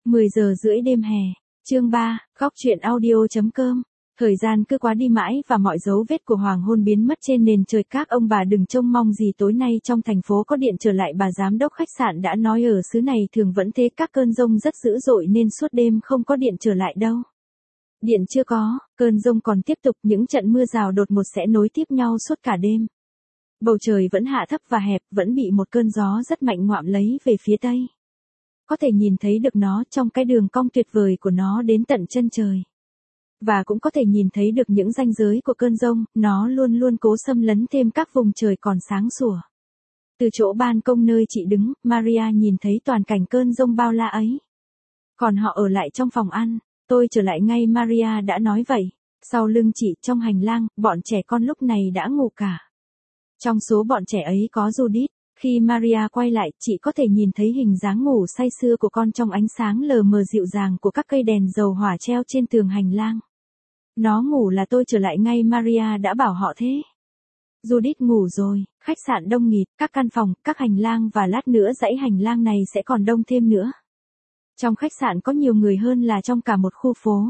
10 giờ rưỡi đêm hè. Chương 3, góc truyện audio.com. Thời gian cứ quá đi mãi và mọi dấu vết của hoàng hôn biến mất trên nền trời. Các ông bà đừng trông mong gì tối nay trong thành phố có điện trở lại. Bà giám đốc khách sạn đã nói ở xứ này thường vẫn thế, các cơn dông rất dữ dội nên suốt đêm không có điện trở lại đâu. Điện chưa có, cơn dông còn tiếp tục, những trận mưa rào đột ngột sẽ nối tiếp nhau suốt cả đêm. Bầu trời vẫn hạ thấp và hẹp, vẫn bị một cơn gió rất mạnh ngoạm lấy về phía tây. Có thể nhìn thấy được nó trong cái đường cong tuyệt vời của nó đến tận chân trời. Và cũng có thể nhìn thấy được những ranh giới của cơn dông, nó luôn luôn cố xâm lấn thêm các vùng trời còn sáng sủa. Từ chỗ ban công nơi chị đứng, Maria nhìn thấy toàn cảnh cơn dông bao la ấy. Còn họ ở lại trong phòng ăn, tôi trở lại ngay, Maria đã nói vậy. Sau lưng chị, trong hành lang, bọn trẻ con lúc này đã ngủ cả. Trong số bọn trẻ ấy có Judith. Khi Maria quay lại, chị có thể nhìn thấy hình dáng ngủ say sưa của con trong ánh sáng lờ mờ dịu dàng của các cây đèn dầu hỏa treo trên tường hành lang. Nó ngủ là tôi trở lại ngay, Maria đã bảo họ thế. Judith ngủ rồi, khách sạn đông nghịt, các căn phòng, các hành lang và lát nữa dãy hành lang này sẽ còn đông thêm nữa. Trong khách sạn có nhiều người hơn là trong cả một khu phố.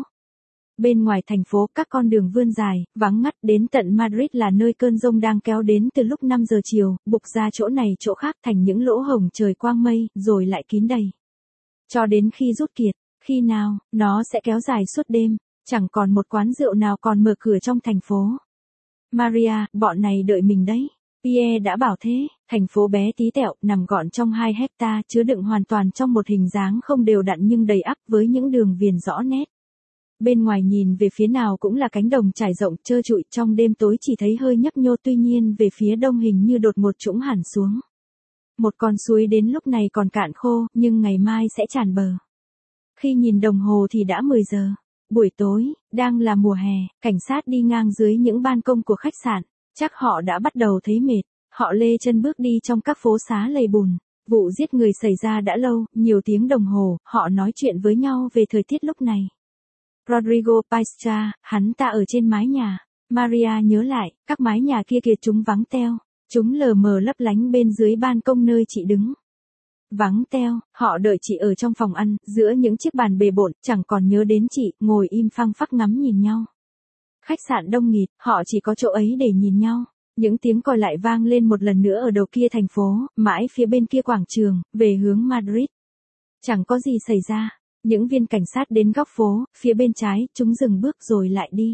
Bên ngoài thành phố, các con đường vươn dài, vắng ngắt, đến tận Madrid là nơi cơn dông đang kéo đến từ lúc 5 giờ chiều, bục ra chỗ này chỗ khác thành những lỗ hổng trời quang mây, rồi lại kín đầy. Cho đến khi rút kiệt, khi nào, nó sẽ kéo dài suốt đêm, chẳng còn một quán rượu nào còn mở cửa trong thành phố. Maria, bọn này đợi mình đấy. Pierre đã bảo thế. Thành phố bé tí tẹo, nằm gọn trong 2 hecta, chứa đựng hoàn toàn trong một hình dáng không đều đặn nhưng đầy ắp với những đường viền rõ nét. Bên ngoài nhìn về phía nào cũng là cánh đồng trải rộng trơ trụi, trong đêm tối chỉ thấy hơi nhấp nhô, tuy nhiên về phía đông hình như đột ngột trũng hẳn xuống. Một con suối đến lúc này còn cạn khô, nhưng ngày mai sẽ tràn bờ. Khi nhìn đồng hồ thì đã 10 giờ. Buổi tối, đang là mùa hè, cảnh sát đi ngang dưới những ban công của khách sạn. Chắc họ đã bắt đầu thấy mệt. Họ lê chân bước đi trong các phố xá lầy bùn. Vụ giết người xảy ra đã lâu, nhiều tiếng đồng hồ, họ nói chuyện với nhau về thời tiết lúc này. Rodrigo Paistra, hắn ta ở trên mái nhà. Maria nhớ lại, các mái nhà kia kìa, chúng vắng teo. Chúng lờ mờ lấp lánh bên dưới ban công nơi chị đứng. Vắng teo, họ đợi chị ở trong phòng ăn, giữa những chiếc bàn bề bộn, chẳng còn nhớ đến chị, ngồi im phăng phắc ngắm nhìn nhau. Khách sạn đông nghịt, họ chỉ có chỗ ấy để nhìn nhau. Những tiếng còi lại vang lên một lần nữa ở đầu kia thành phố, mãi phía bên kia quảng trường, về hướng Madrid. Chẳng có gì xảy ra. Những viên cảnh sát đến góc phố, phía bên trái, chúng dừng bước rồi lại đi.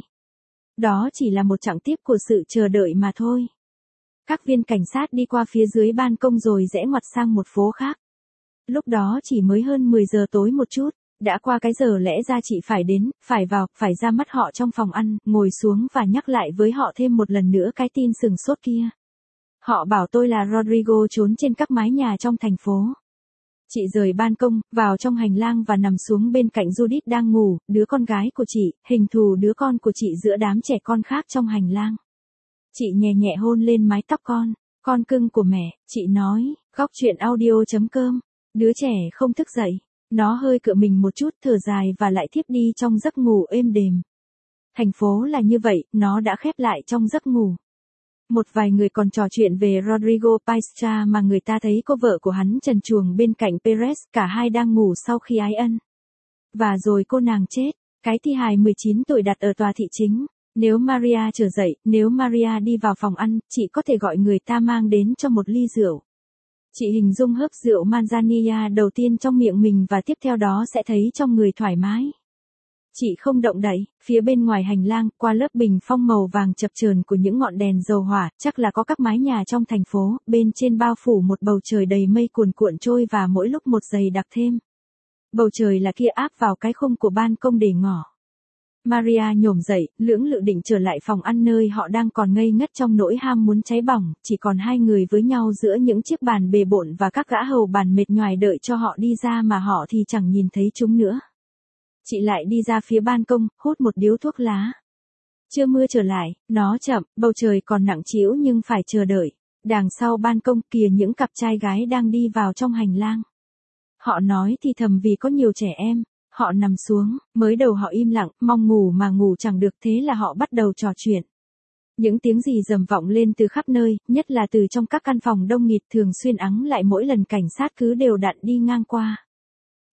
Đó chỉ là một chặng tiếp của sự chờ đợi mà thôi. Các viên cảnh sát đi qua phía dưới ban công rồi rẽ ngoặt sang một phố khác. Lúc đó chỉ mới hơn 10 giờ tối một chút, đã qua cái giờ lẽ ra chị phải đến, phải vào, phải ra mắt họ trong phòng ăn, ngồi xuống và nhắc lại với họ thêm một lần nữa cái tin sừng sốt kia. Họ bảo tôi là Rodrigo trốn trên các mái nhà trong thành phố. Chị rời ban công, vào trong hành lang và nằm xuống bên cạnh Judith đang ngủ, đứa con gái của chị, hình thù đứa con của chị giữa đám trẻ con khác trong hành lang. Chị nhẹ nhẹ hôn lên mái tóc con cưng của mẹ, chị nói, góc truyện audio.com. Đứa trẻ không thức dậy, nó hơi cựa mình một chút, thở dài và lại thiếp đi trong giấc ngủ êm đềm. Thành phố là như vậy, nó đã khép lại trong giấc ngủ. Một vài người còn trò chuyện về Rodrigo Paistra mà người ta thấy cô vợ của hắn trần truồng bên cạnh Perez, cả hai đang ngủ sau khi ái ân. Và rồi cô nàng chết, cái thi hài 19 tuổi đặt ở tòa thị chính. Nếu Maria trở dậy, nếu Maria đi vào phòng ăn, chị có thể gọi người ta mang đến cho một ly rượu. Chị hình dung hớp rượu manzanilla đầu tiên trong miệng mình và tiếp theo đó sẽ thấy trong người thoải mái. Chị không động đậy, phía bên ngoài hành lang, qua lớp bình phong màu vàng chập chờn của những ngọn đèn dầu hỏa, chắc là có các mái nhà trong thành phố, bên trên bao phủ một bầu trời đầy mây cuồn cuộn trôi và mỗi lúc một dày đặc thêm. Bầu trời là kia áp vào cái khung của ban công để ngỏ. Maria nhổm dậy, lưỡng lự định trở lại phòng ăn nơi họ đang còn ngây ngất trong nỗi ham muốn cháy bỏng, chỉ còn hai người với nhau giữa những chiếc bàn bề bộn và các gã hầu bàn mệt nhoài đợi cho họ đi ra mà họ thì chẳng nhìn thấy chúng nữa. Chị lại đi ra phía ban công, hút một điếu thuốc lá. Chưa mưa trở lại, nó chậm, bầu trời còn nặng trĩu nhưng phải chờ đợi. Đằng sau ban công kìa những cặp trai gái đang đi vào trong hành lang. Họ nói thì thầm vì có nhiều trẻ em. Họ nằm xuống, mới đầu họ im lặng, mong ngủ mà ngủ chẳng được, thế là họ bắt đầu trò chuyện. Những tiếng gì rầm vọng lên từ khắp nơi, nhất là từ trong các căn phòng đông nghịt thường xuyên ắng lại mỗi lần cảnh sát cứ đều đặn đi ngang qua.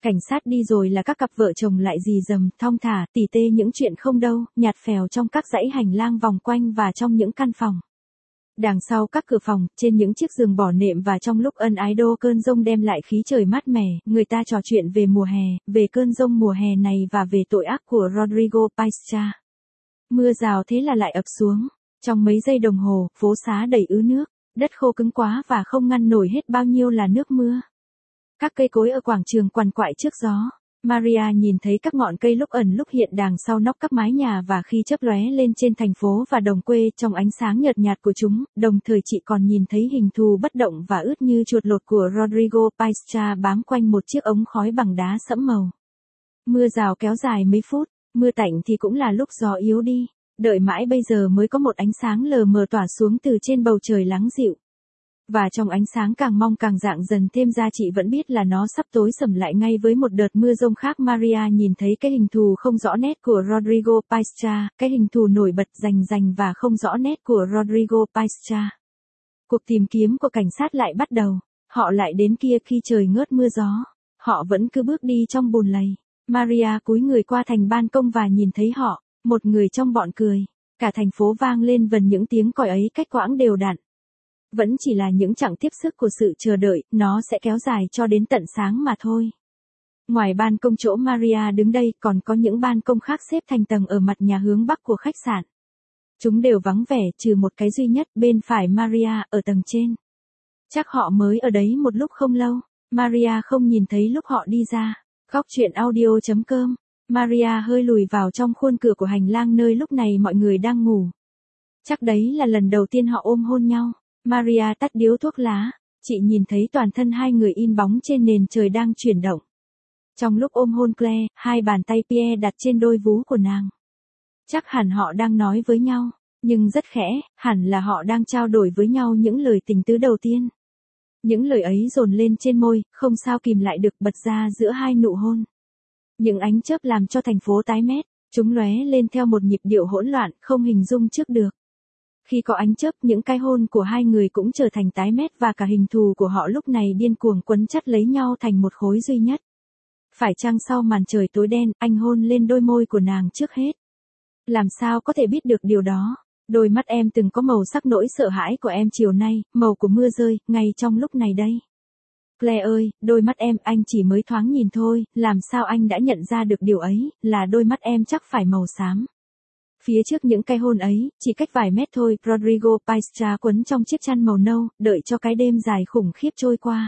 Cảnh sát đi rồi là các cặp vợ chồng lại rì rầm, thong thả, tỉ tê những chuyện không đâu, nhạt phèo trong các dãy hành lang vòng quanh và trong những căn phòng. Đằng sau các cửa phòng, trên những chiếc giường bỏ nệm và trong lúc ân ái đô cơn giông đem lại khí trời mát mẻ, người ta trò chuyện về mùa hè, về cơn giông mùa hè này và về tội ác của Rodrigo Paischa. Mưa rào thế là lại ập xuống. Trong mấy giây đồng hồ, phố xá đầy ứ nước, đất khô cứng quá và không ngăn nổi hết bao nhiêu là nước mưa. Các cây cối ở quảng trường quằn quại trước gió. Maria nhìn thấy các ngọn cây lúc ẩn lúc hiện đằng sau nóc các mái nhà và khi chớp lóe lên trên thành phố và đồng quê trong ánh sáng nhợt nhạt của chúng, đồng thời chị còn nhìn thấy hình thù bất động và ướt như chuột lột của Rodrigo Paischa bám quanh một chiếc ống khói bằng đá sẫm màu. Mưa rào kéo dài mấy phút, mưa tạnh thì cũng là lúc gió yếu đi, đợi mãi bây giờ mới có một ánh sáng lờ mờ tỏa xuống từ trên bầu trời lắng dịu. Và trong ánh sáng càng mong càng rạng dần thêm ra chị vẫn biết là nó sắp tối sầm lại ngay với một đợt mưa rông khác. Maria nhìn thấy cái hình thù không rõ nét của Rodrigo Paischa, cái hình thù nổi bật rành rành và không rõ nét của Rodrigo Paischa. Cuộc tìm kiếm của cảnh sát lại bắt đầu, họ lại đến kia khi trời ngớt mưa gió, họ vẫn cứ bước đi trong bùn lầy. Maria cúi người qua thành ban công và nhìn thấy họ, một người trong bọn cười, cả thành phố vang lên vần những tiếng còi ấy cách quãng đều đặn. Vẫn chỉ là những chặng tiếp sức của sự chờ đợi, nó sẽ kéo dài cho đến tận sáng mà thôi. Ngoài ban công chỗ Maria đứng đây còn có những ban công khác xếp thành tầng ở mặt nhà hướng bắc của khách sạn. Chúng đều vắng vẻ trừ một cái duy nhất bên phải Maria ở tầng trên. Chắc họ mới ở đấy một lúc không lâu, Maria không nhìn thấy lúc họ đi ra. Góc truyện audio.com. Maria hơi lùi vào trong khuôn cửa của hành lang nơi lúc này mọi người đang ngủ. Chắc đấy là lần đầu tiên họ ôm hôn nhau. Maria tắt điếu thuốc lá, chị nhìn thấy toàn thân hai người in bóng trên nền trời đang chuyển động. Trong lúc ôm hôn Claire, hai bàn tay Pierre đặt trên đôi vú của nàng. Chắc hẳn họ đang nói với nhau, nhưng rất khẽ, hẳn là họ đang trao đổi với nhau những lời tình tứ đầu tiên. Những lời ấy dồn lên trên môi, không sao kìm lại được bật ra giữa hai nụ hôn. Những ánh chớp làm cho thành phố tái mét, chúng lóe lên theo một nhịp điệu hỗn loạn, không hình dung trước được. Khi có ánh chớp, những cái hôn của hai người cũng trở thành tái mét và cả hình thù của họ lúc này điên cuồng quấn chặt lấy nhau thành một khối duy nhất. Phải chăng sau màn trời tối đen, anh hôn lên đôi môi của nàng trước hết? Làm sao có thể biết được điều đó? Đôi mắt em từng có màu sắc nỗi sợ hãi của em chiều nay, màu của mưa rơi, ngay trong lúc này đây. Claire ơi, đôi mắt em, anh chỉ mới thoáng nhìn thôi, làm sao anh đã nhận ra được điều ấy, là đôi mắt em chắc phải màu xám. Phía trước những cái hôn ấy, chỉ cách vài mét thôi, Rodrigo Paischa quấn trong chiếc chăn màu nâu, đợi cho cái đêm dài khủng khiếp trôi qua.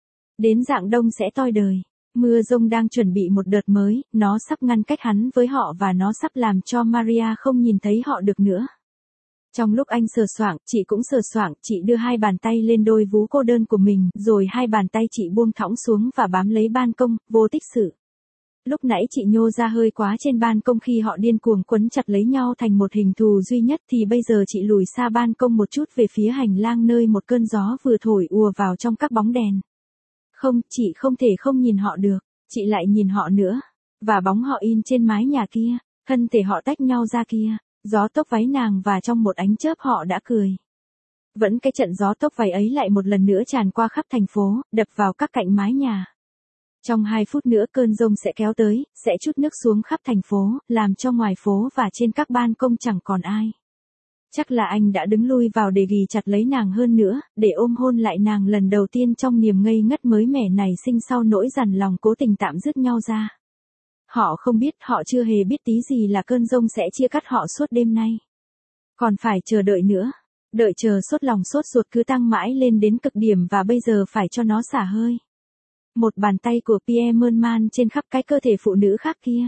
Đến rạng đông sẽ toi đời. Mưa rông đang chuẩn bị một đợt mới, nó sắp ngăn cách hắn với họ và nó sắp làm cho Maria không nhìn thấy họ được nữa. Trong lúc anh sờ soạng, chị cũng sờ soạng, chị đưa hai bàn tay lên đôi vú cô đơn của mình, rồi hai bàn tay chị buông thõng xuống và bám lấy ban công, vô tích sự. Lúc nãy chị nhô ra hơi quá trên ban công khi họ điên cuồng quấn chặt lấy nhau thành một hình thù duy nhất thì bây giờ chị lùi xa ban công một chút về phía hành lang nơi một cơn gió vừa thổi ùa vào trong các bóng đèn. Không, chị không thể không nhìn họ được, chị lại nhìn họ nữa. Và bóng họ in trên mái nhà kia, thân thể họ tách nhau ra kia, gió tốc váy nàng và trong một ánh chớp họ đã cười. Vẫn cái trận gió tốc váy ấy lại một lần nữa tràn qua khắp thành phố, đập vào các cạnh mái nhà. Trong 2 phút nữa cơn giông sẽ kéo tới, sẽ trút nước xuống khắp thành phố, làm cho ngoài phố và trên các ban công chẳng còn ai. Chắc là anh đã đứng lui vào để ghì chặt lấy nàng hơn nữa, để ôm hôn lại nàng lần đầu tiên trong niềm ngây ngất mới mẻ này sinh sau nỗi dằn lòng cố tình tạm dứt nhau ra. Họ không biết, họ chưa hề biết tí gì là cơn giông sẽ chia cắt họ suốt đêm nay. Còn phải chờ đợi nữa. Đợi chờ sốt lòng sốt ruột cứ tăng mãi lên đến cực điểm và bây giờ phải cho nó xả hơi. Một bàn tay của Pierre mơn man trên khắp cái cơ thể phụ nữ khác kia.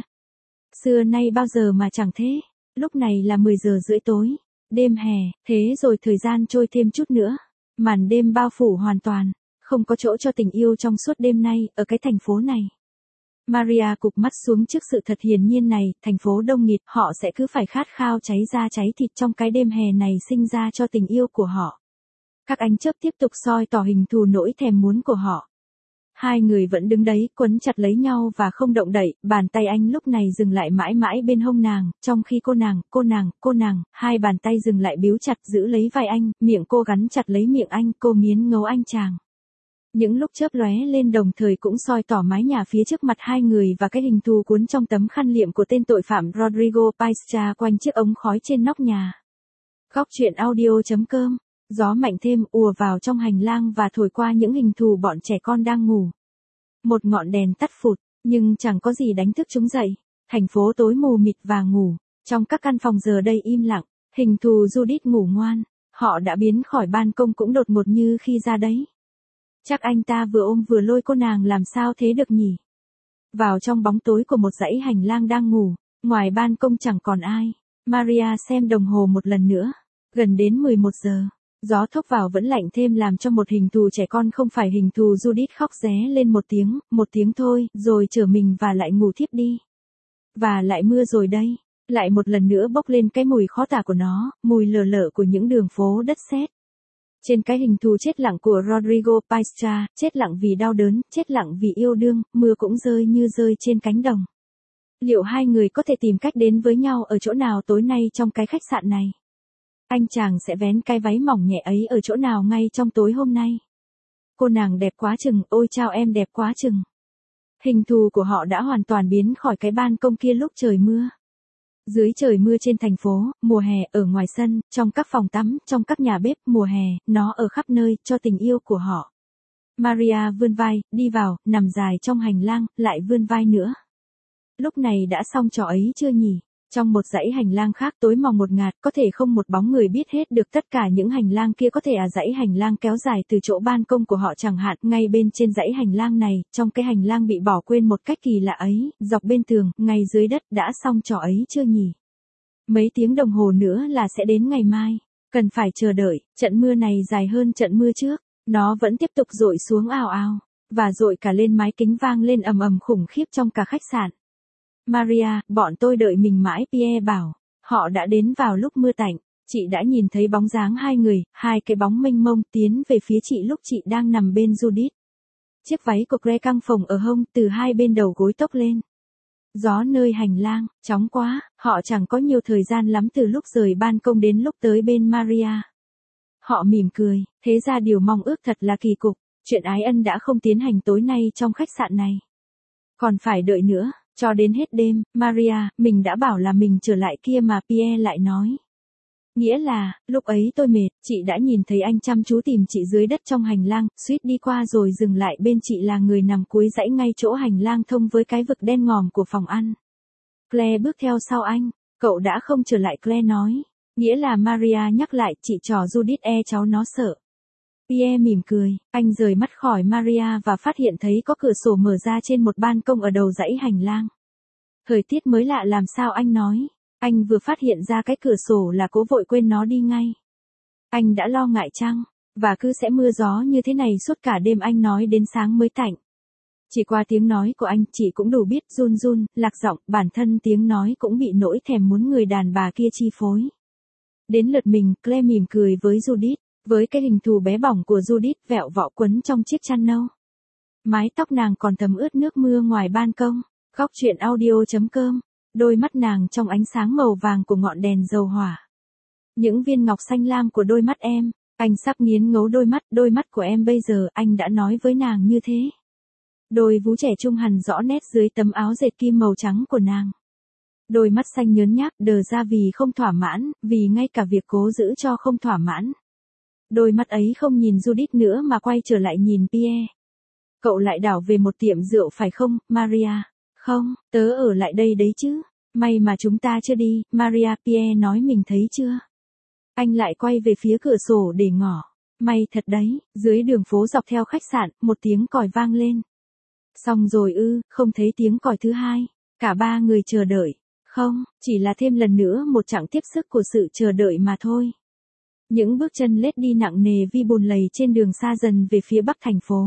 Xưa nay bao giờ mà chẳng thế. Lúc này là 10 giờ rưỡi tối. Đêm hè, thế rồi thời gian trôi thêm chút nữa. Màn đêm bao phủ hoàn toàn. Không có chỗ cho tình yêu trong suốt đêm nay, ở cái thành phố này. Maria cụp mắt xuống trước sự thật hiển nhiên này, thành phố đông nghịt, họ sẽ cứ phải khát khao cháy da cháy thịt trong cái đêm hè này sinh ra cho tình yêu của họ. Các ánh chớp tiếp tục soi tỏ hình thù nỗi thèm muốn của họ. Hai người vẫn đứng đấy, quấn chặt lấy nhau và không động đậy, bàn tay anh lúc này dừng lại mãi mãi bên hông nàng, trong khi cô nàng, hai bàn tay dừng lại bíu chặt giữ lấy vai anh, miệng cô gắn chặt lấy miệng anh, cô nghiến ngấu anh chàng. Những lúc chớp lóe lên đồng thời cũng soi tỏ mái nhà phía trước mặt hai người và cái hình thù cuốn trong tấm khăn liệm của tên tội phạm Rodrigo Paischa quanh chiếc ống khói trên nóc nhà. Góc truyện audio.com. Gió mạnh thêm ùa vào trong hành lang và thổi qua những hình thù bọn trẻ con đang ngủ. Một ngọn đèn tắt phụt, nhưng chẳng có gì đánh thức chúng dậy. Thành phố tối mù mịt và ngủ. Trong các căn phòng giờ đây im lặng, hình thù Judith ngủ ngoan. Họ đã biến khỏi ban công cũng đột ngột như khi ra đấy. Chắc anh ta vừa ôm vừa lôi cô nàng làm sao thế được nhỉ? Vào trong bóng tối của một dãy hành lang đang ngủ, ngoài ban công chẳng còn ai. Maria xem đồng hồ một lần nữa. Gần đến 11 giờ. Gió thốc vào vẫn lạnh thêm làm cho một hình thù trẻ con không phải hình thù Judith khóc ré lên một tiếng thôi, rồi trở mình và lại ngủ thiếp đi. Và lại mưa rồi đây. Lại một lần nữa bốc lên cái mùi khó tả của nó, mùi lờ lợ của những đường phố đất sét. Trên cái hình thù chết lặng của Rodrigo Paischa, chết lặng vì đau đớn, chết lặng vì yêu đương, mưa cũng rơi như rơi trên cánh đồng. Liệu hai người có thể tìm cách đến với nhau ở chỗ nào tối nay trong cái khách sạn này? Anh chàng sẽ vén cái váy mỏng nhẹ ấy ở chỗ nào ngay trong tối hôm nay? Cô nàng đẹp quá chừng, ôi chao em đẹp quá chừng. Hình thù của họ đã hoàn toàn biến khỏi cái ban công kia lúc trời mưa. Dưới trời mưa trên thành phố, mùa hè, ở ngoài sân, trong các phòng tắm, trong các nhà bếp, mùa hè, nó ở khắp nơi, cho tình yêu của họ. Maria vươn vai, đi vào, nằm dài trong hành lang, lại vươn vai nữa. Lúc này đã xong trò ấy chưa nhỉ? Trong một dãy hành lang khác tối mòng một ngạt, có thể không một bóng người biết hết được tất cả những hành lang kia, có thể dãy hành lang kéo dài từ chỗ ban công của họ chẳng hạn, ngay bên trên dãy hành lang này, trong cái hành lang bị bỏ quên một cách kỳ lạ ấy, dọc bên tường, ngay dưới đất, đã xong trò ấy chưa nhỉ? Mấy tiếng đồng hồ nữa là sẽ đến ngày mai, cần phải chờ đợi, trận mưa này dài hơn trận mưa trước, nó vẫn tiếp tục dội xuống ào ào, và dội cả lên mái kính vang lên ầm ầm khủng khiếp trong cả khách sạn. Maria, bọn tôi đợi mình mãi, Pierre bảo. Họ đã đến vào lúc mưa tạnh. Chị đã nhìn thấy bóng dáng hai người, hai cái bóng mênh mông tiến về phía chị lúc chị đang nằm bên Judith. Chiếc váy của Claire căng phồng ở hông, từ hai bên đầu gối tốc lên. Gió nơi hành lang, chóng quá, họ chẳng có nhiều thời gian lắm từ lúc rời ban công đến lúc tới bên Maria. Họ mỉm cười, thế ra điều mong ước thật là kỳ cục, chuyện ái ân đã không tiến hành tối nay trong khách sạn này. Còn phải đợi nữa. Cho đến hết đêm, Maria, mình đã bảo là mình trở lại kia mà Pierre lại nói. Nghĩa là, lúc ấy tôi mệt, chị đã nhìn thấy anh chăm chú tìm chị dưới đất trong hành lang, suýt đi qua rồi dừng lại bên chị là người nằm cuối dãy ngay chỗ hành lang thông với cái vực đen ngòm của phòng ăn. Claire bước theo sau anh, cậu đã không trở lại, Claire nói. Nghĩa là Maria nhắc lại, chị trò Judith cháu nó sợ. Pierre mỉm cười, anh rời mắt khỏi Maria và phát hiện thấy có cửa sổ mở ra trên một ban công ở đầu dãy hành lang. Thời tiết mới lạ làm sao, anh nói. Anh vừa phát hiện ra cái cửa sổ là cố vội quên nó đi ngay. Anh đã lo ngại chăng? Và cứ sẽ mưa gió như thế này suốt cả đêm, anh nói đến sáng mới tạnh. Chỉ qua tiếng nói của anh, chị cũng đủ biết run run, lạc giọng, bản thân tiếng nói cũng bị nỗi thèm muốn người đàn bà kia chi phối. Đến lượt mình, Claire mỉm cười với Judith. Với cái hình thù bé bỏng của Judith vẹo vọ quấn trong chiếc chăn nâu. Mái tóc nàng còn thấm ướt nước mưa ngoài ban công. Góc truyện audio.com. Đôi mắt nàng trong ánh sáng màu vàng của ngọn đèn dầu hỏa. Những viên ngọc xanh lam của đôi mắt em. Anh sắp nghiến ngấu đôi mắt của em bây giờ, anh đã nói với nàng như thế. Đôi vú trẻ trung hằn rõ nét dưới tấm áo dệt kim màu trắng của nàng. Đôi mắt xanh nhớn nhác đờ ra vì không thỏa mãn, vì ngay cả việc cố giữ cho không thỏa mãn. Đôi mắt ấy không nhìn Judith nữa mà quay trở lại nhìn Pierre. Cậu lại đảo về một tiệm rượu phải không, Maria? Không, tớ ở lại đây đấy chứ. May mà chúng ta chưa đi, Maria, Pierre nói mình thấy chưa? Anh lại quay về phía cửa sổ để ngỏ. May thật đấy, dưới đường phố dọc theo khách sạn, một tiếng còi vang lên. Xong rồi ư, không thấy tiếng còi thứ hai. Cả ba người chờ đợi. Không, chỉ là thêm lần nữa một chặng tiếp sức của sự chờ đợi mà thôi. Những bước chân lết đi nặng nề vi bùn lầy trên đường xa dần về phía bắc thành phố.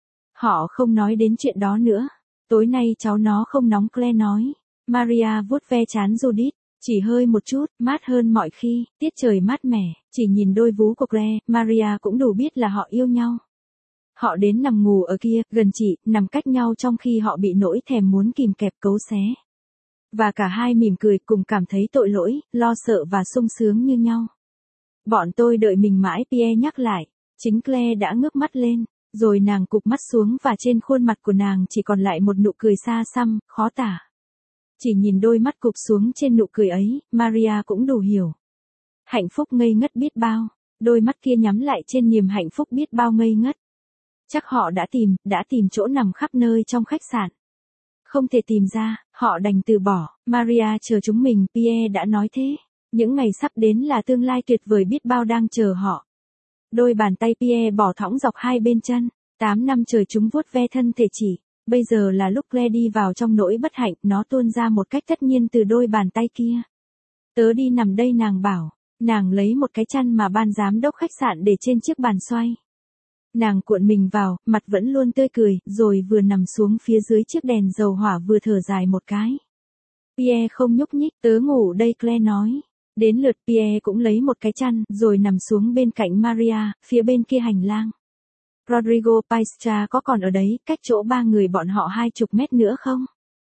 Họ không nói đến chuyện đó nữa. Tối nay cháu nó không nóng, Claire nói. Maria vuốt ve trán Judith. Chỉ hơi một chút, mát hơn mọi khi, tiết trời mát mẻ. Chỉ nhìn đôi vú của Claire, Maria cũng đủ biết là họ yêu nhau. Họ đến nằm ngủ ở kia, gần chị, nằm cách nhau trong khi họ bị nỗi thèm muốn kìm kẹp cấu xé. Và cả hai mỉm cười cùng cảm thấy tội lỗi, lo sợ và sung sướng như nhau. Bọn tôi đợi mình mãi, Pierre nhắc lại. Chính Claire đã ngước mắt lên. Rồi nàng cụp mắt xuống và trên khuôn mặt của nàng chỉ còn lại một nụ cười xa xăm, khó tả. Chỉ nhìn đôi mắt cụp xuống trên nụ cười ấy, Maria cũng đủ hiểu. Hạnh phúc ngây ngất biết bao, đôi mắt kia nhắm lại trên niềm hạnh phúc biết bao ngây ngất. Chắc họ đã tìm chỗ nằm khắp nơi trong khách sạn. Không thể tìm ra, họ đành từ bỏ, Maria chờ chúng mình, Pierre đã nói thế. Những ngày sắp đến là tương lai tuyệt vời biết bao đang chờ họ. Đôi bàn tay Pierre bỏ thõng dọc hai bên chân, 8 năm trời chúng vuốt ve thân thể chỉ. Bây giờ là lúc Claire đi vào trong nỗi bất hạnh, nó tuôn ra một cách tất nhiên từ đôi bàn tay kia. Tớ đi nằm đây nàng bảo, nàng lấy một cái chăn mà ban giám đốc khách sạn để trên chiếc bàn xoay. Nàng cuộn mình vào, mặt vẫn luôn tươi cười, rồi vừa nằm xuống phía dưới chiếc đèn dầu hỏa vừa thở dài một cái. Pierre không nhúc nhích, tớ ngủ đây Claire nói. Đến lượt Pierre cũng lấy một cái chăn, rồi nằm xuống bên cạnh Maria, phía bên kia hành lang. Rodrigo Paistra có còn ở đấy, cách chỗ ba người bọn họ 20 mét nữa không?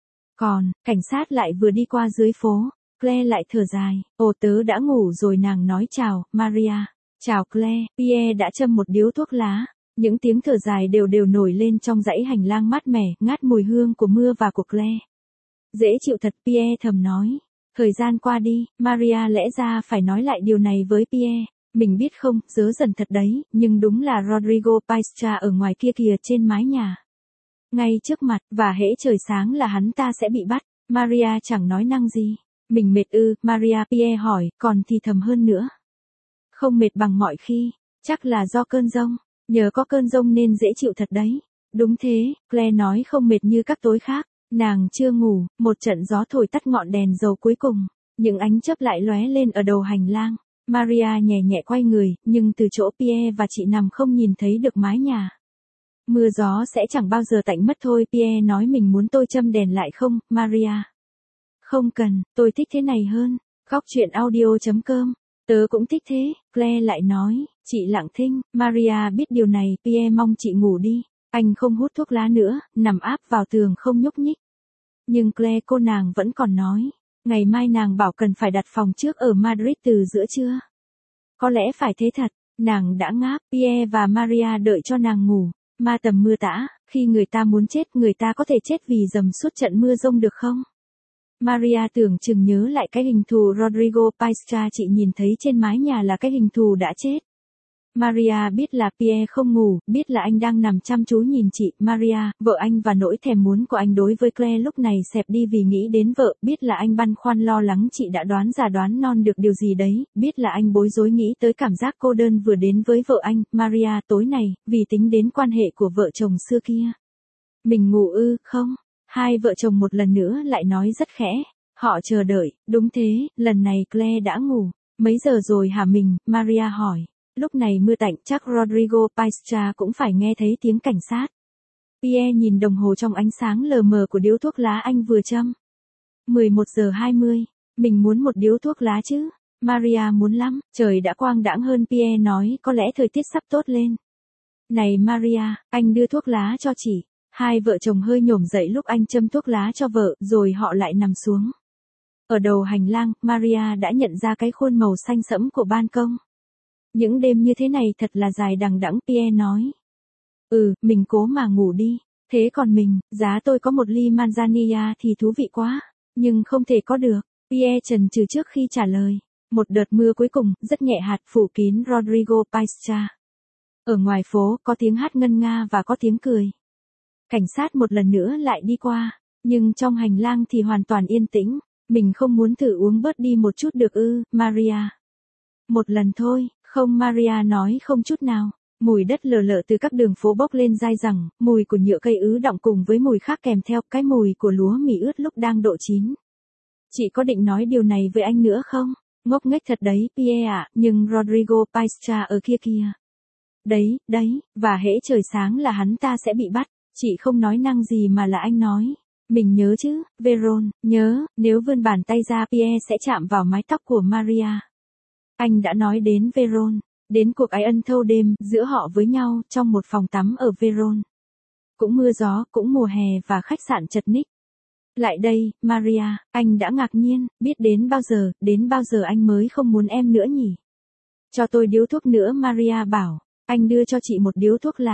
Còn, cảnh sát lại vừa đi qua dưới phố. Claire lại thở dài, ồ tớ đã ngủ rồi nàng nói chào, Maria. Chào Claire, Pierre đã châm một điếu thuốc lá. Những tiếng thở dài đều nổi lên trong dãy hành lang mát mẻ, ngát mùi hương của mưa và của Claire. Dễ chịu thật, Pierre thầm nói. Thời gian qua đi, Maria lẽ ra phải nói lại điều này với Pierre. Mình biết không, dớ dần thật đấy, nhưng đúng là Rodrigo Paistra ở ngoài kia kìa trên mái nhà. Ngay trước mặt, và hễ trời sáng là hắn ta sẽ bị bắt. Maria chẳng nói năng gì. Mình mệt ư, Maria, Pierre hỏi, còn thì thầm hơn nữa. Không mệt bằng mọi khi, chắc là do cơn giông, nhờ có cơn giông nên dễ chịu thật đấy. Đúng thế, Claire nói không mệt như các tối khác, nàng chưa ngủ, một trận gió thổi tắt ngọn đèn dầu cuối cùng, những ánh chớp lại lóe lên ở đầu hành lang. Maria nhẹ nhẹ quay người, nhưng từ chỗ Pierre và chị nằm không nhìn thấy được mái nhà. Mưa gió sẽ chẳng bao giờ tạnh mất thôi, Pierre nói mình muốn tôi châm đèn lại không, Maria. Không cần, tôi thích thế này hơn. Góc truyện audio.com. Tớ cũng thích thế, Claire lại nói, chị lặng thinh, Maria biết điều này, Pierre mong chị ngủ đi, anh không hút thuốc lá nữa, nằm áp vào tường không nhúc nhích. Nhưng Claire cô nàng vẫn còn nói, ngày mai nàng bảo cần phải đặt phòng trước ở Madrid từ giữa trưa. Có lẽ phải thế thật, nàng đã ngáp, Pierre và Maria đợi cho nàng ngủ, ma tầm mưa tã, khi người ta muốn chết người ta có thể chết vì dầm suốt trận mưa giông được không? Maria tưởng chừng nhớ lại cái hình thù Rodrigo Paistra chị nhìn thấy trên mái nhà là cái hình thù đã chết. Maria biết là Pierre không ngủ, biết là anh đang nằm chăm chú nhìn chị, Maria, vợ anh và nỗi thèm muốn của anh đối với Claire lúc này xẹp đi vì nghĩ đến vợ, biết là anh băn khoăn lo lắng chị đã đoán già đoán non được điều gì đấy, biết là anh bối rối nghĩ tới cảm giác cô đơn vừa đến với vợ anh, Maria, tối này, vì tính đến quan hệ của vợ chồng xưa kia. Mình ngủ ư, không? Hai vợ chồng một lần nữa lại nói rất khẽ. Họ chờ đợi, đúng thế, lần này Claire đã ngủ. Mấy giờ rồi hả mình, Maria hỏi. Lúc này mưa tạnh chắc Rodrigo Paistra cũng phải nghe thấy tiếng cảnh sát. Pierre nhìn đồng hồ trong ánh sáng lờ mờ của điếu thuốc lá anh vừa châm. 11 giờ 20, mình muốn một điếu thuốc lá chứ. Maria muốn lắm, trời đã quang đãng hơn, Pierre nói có lẽ thời tiết sắp tốt lên. Này Maria, anh đưa thuốc lá cho chị. Hai vợ chồng hơi nhổm dậy lúc anh châm thuốc lá cho vợ, rồi họ lại nằm xuống. Ở đầu hành lang, Maria đã nhận ra cái khuôn màu xanh sẫm của ban công. Những đêm như thế này thật là dài đằng đẵng, Pierre nói. Mình cố mà ngủ đi. Thế còn mình, giá tôi có một ly manzanilla thì thú vị quá. Nhưng không thể có được. Pierre chần chừ trước khi trả lời. Một đợt mưa cuối cùng, rất nhẹ hạt phủ kín Rodrigo Paistra. Ở ngoài phố, có tiếng hát ngân nga và có tiếng cười. Cảnh sát một lần nữa lại đi qua, nhưng trong hành lang thì hoàn toàn yên tĩnh. Mình không muốn thử uống bớt đi một chút được ư, Maria. Một lần thôi, không, Maria nói không chút nào. Mùi đất lờ lợ từ các đường phố bốc lên dai dẳng, mùi của nhựa cây ứ đọng cùng với mùi khác kèm theo, cái mùi của lúa mì ướt lúc đang độ chín. Chị có định nói điều này với anh nữa không? Ngốc nghếch thật đấy, Pierre ạ, nhưng Rodrigo Paistra ở kia kìa. Đấy, và hễ trời sáng là hắn ta sẽ bị bắt. Chị không nói năng gì mà là anh nói. Mình nhớ chứ, Veron, nhớ, nếu vươn bàn tay ra Pierre sẽ chạm vào mái tóc của Maria. Anh đã nói đến Veron, đến cuộc ái ân thâu đêm giữa họ với nhau trong một phòng tắm ở Veron. Cũng mưa gió, cũng mùa hè và khách sạn chật ních. Lại đây, Maria, anh đã ngạc nhiên, biết đến bao giờ anh mới không muốn em nữa nhỉ? Cho tôi điếu thuốc nữa, Maria bảo, anh đưa cho chị một điếu thuốc lá.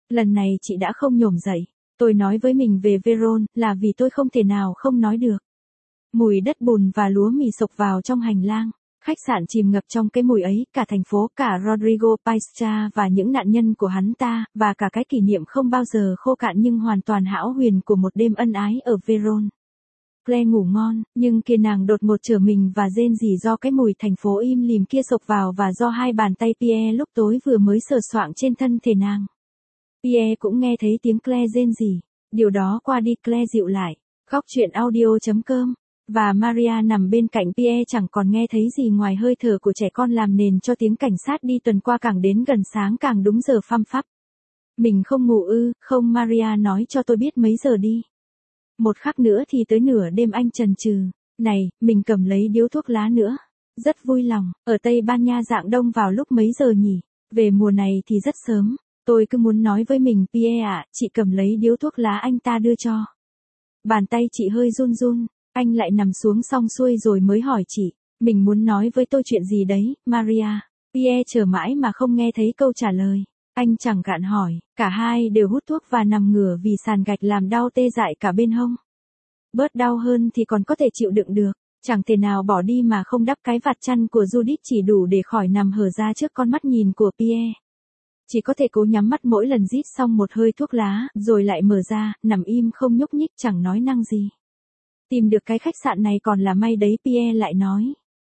Lần này chị đã không nhổm dậy. Tôi nói với mình về Veron là vì tôi không thể nào không nói được. Mùi đất bùn và lúa mì sộc vào trong hành lang. Khách sạn chìm ngập trong cái mùi ấy, cả thành phố, cả Rodrigo Paistra và những nạn nhân của hắn ta, và cả cái kỷ niệm không bao giờ khô cạn nhưng hoàn toàn hão huyền của một đêm ân ái ở Veron. Claire ngủ ngon, nhưng kia nàng đột ngột trở mình và rên rỉ do cái mùi thành phố im lìm kia sộc vào và do hai bàn tay Pierre lúc tối vừa mới sờ soạng trên thân thể nàng. Pierre cũng nghe thấy tiếng Claire rên rỉ. Điều đó qua đi Claire dịu lại. Góc chuyện audio.com. Và Maria nằm bên cạnh Pierre chẳng còn nghe thấy gì ngoài hơi thở của trẻ con làm nền cho tiếng cảnh sát đi tuần qua càng đến gần sáng càng đúng giờ phăm phắp. Mình không ngủ ư, không Maria nói cho tôi biết mấy giờ đi. Một khắc nữa thì tới nửa đêm anh chần chừ. Này, mình cầm lấy điếu thuốc lá nữa. Rất vui lòng, ở Tây Ban Nha dạng đông vào lúc mấy giờ nhỉ? Về mùa này thì rất sớm. Tôi cứ muốn nói với mình Pierre ạ, chị cầm lấy điếu thuốc lá anh ta đưa cho. Bàn tay chị hơi run run, anh lại nằm xuống xong xuôi rồi mới hỏi chị, mình muốn nói với tôi chuyện gì đấy, Maria. Pierre chờ mãi mà không nghe thấy câu trả lời. Anh chẳng gạn hỏi, cả hai đều hút thuốc và nằm ngửa vì sàn gạch làm đau tê dại cả bên hông. Bớt đau hơn thì còn có thể chịu đựng được, chẳng thể nào bỏ đi mà không đắp cái vạt chăn của Judith chỉ đủ để khỏi nằm hở ra trước con mắt nhìn của Pierre. Chỉ có thể cố nhắm mắt mỗi lần rít xong một hơi thuốc lá, rồi lại mở ra, nằm im không nhúc nhích chẳng nói năng gì. Tìm được cái khách sạn này còn là may đấy, Pierre lại nói.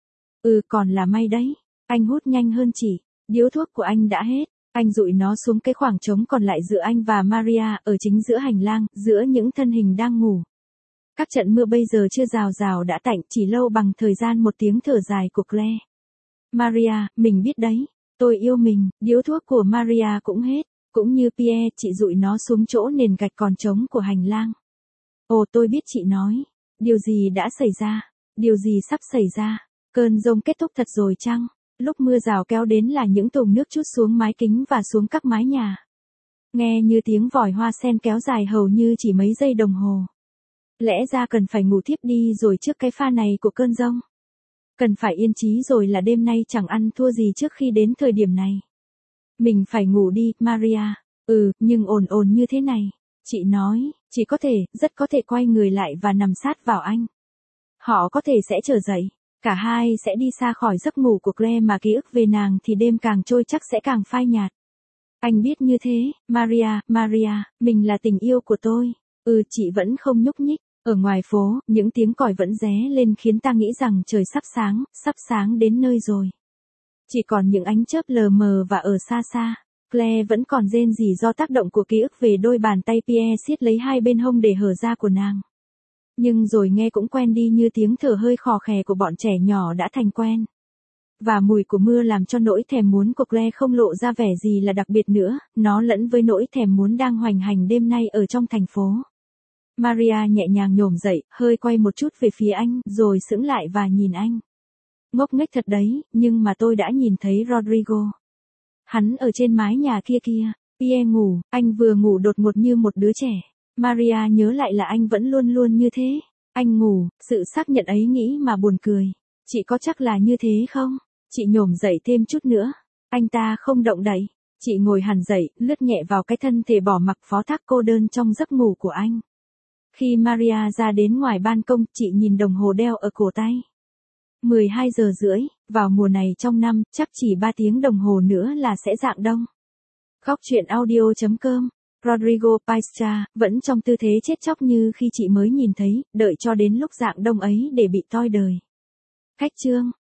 Còn là may đấy. Anh hút nhanh hơn chị. Điếu thuốc của anh đã hết. Anh dụi nó xuống cái khoảng trống còn lại giữa anh và Maria, ở chính giữa hành lang, giữa những thân hình đang ngủ. Các trận mưa bây giờ chưa rào rào đã tạnh, chỉ lâu bằng thời gian một tiếng thở dài của Claire. Maria, mình biết đấy. Tôi yêu mình, điếu thuốc của Maria cũng hết. Cũng như Pierre, chị dụi nó xuống chỗ nền gạch còn trống của hành lang. Ồ, tôi biết chị nói. Điều gì đã xảy ra? Điều gì sắp xảy ra? Cơn giông kết thúc thật rồi chăng? Lúc mưa rào kéo đến là những tùng nước trút xuống mái kính và xuống các mái nhà. Nghe như tiếng vòi hoa sen kéo dài hầu như chỉ mấy giây đồng hồ. Lẽ ra cần phải ngủ thiếp đi rồi trước cái pha này của cơn giông. Cần phải yên trí rồi là đêm nay chẳng ăn thua gì trước khi đến thời điểm này. Mình phải ngủ đi, Maria. Nhưng ồn như thế này. Chị nói, chỉ có thể, rất có thể quay người lại và nằm sát vào anh. Họ có thể sẽ trở dậy. Cả hai sẽ đi xa khỏi giấc ngủ của Claire mà ký ức về nàng thì đêm càng trôi chắc sẽ càng phai nhạt. Anh biết như thế, Maria, mình là tình yêu của tôi. Chị vẫn không nhúc nhích. Ở ngoài phố, những tiếng còi vẫn ré lên khiến ta nghĩ rằng trời sắp sáng đến nơi rồi. Chỉ còn những ánh chớp lờ mờ và ở xa xa. Claire vẫn còn rên rỉ do tác động của ký ức về đôi bàn tay Pierre siết lấy hai bên hông để hở ra của nàng. Nhưng rồi nghe cũng quen đi như tiếng thở hơi khò khè của bọn trẻ nhỏ đã thành quen. Và mùi của mưa làm cho nỗi thèm muốn của Claire không lộ ra vẻ gì là đặc biệt nữa, nó lẫn với nỗi thèm muốn đang hoành hành đêm nay ở trong thành phố. Maria nhẹ nhàng nhổm dậy, hơi quay một chút về phía anh, rồi sững lại và nhìn anh. Ngốc nghếch thật đấy, nhưng mà tôi đã nhìn thấy Rodrigo. Hắn ở trên mái nhà kia kìa. Pierre ngủ, anh vừa ngủ đột ngột như một đứa trẻ. Maria nhớ lại là anh vẫn luôn luôn như thế. Anh ngủ, sự xác nhận ấy nghĩ mà buồn cười. Chị có chắc là như thế không? Chị nhổm dậy thêm chút nữa. Anh ta không động đậy. Chị ngồi hẳn dậy, lướt nhẹ vào cái thân thể bỏ mặc phó thác cô đơn trong giấc ngủ của anh. Khi Maria ra đến ngoài ban công, chị nhìn đồng hồ đeo ở cổ tay. 12 giờ rưỡi, vào mùa này trong năm, chắc chỉ 3 tiếng đồng hồ nữa là sẽ rạng đông. Góc chuyện audio.com. Rodrigo Paistra, vẫn trong tư thế chết chóc như khi chị mới nhìn thấy, đợi cho đến lúc rạng đông ấy để bị toi đời. Khách chương.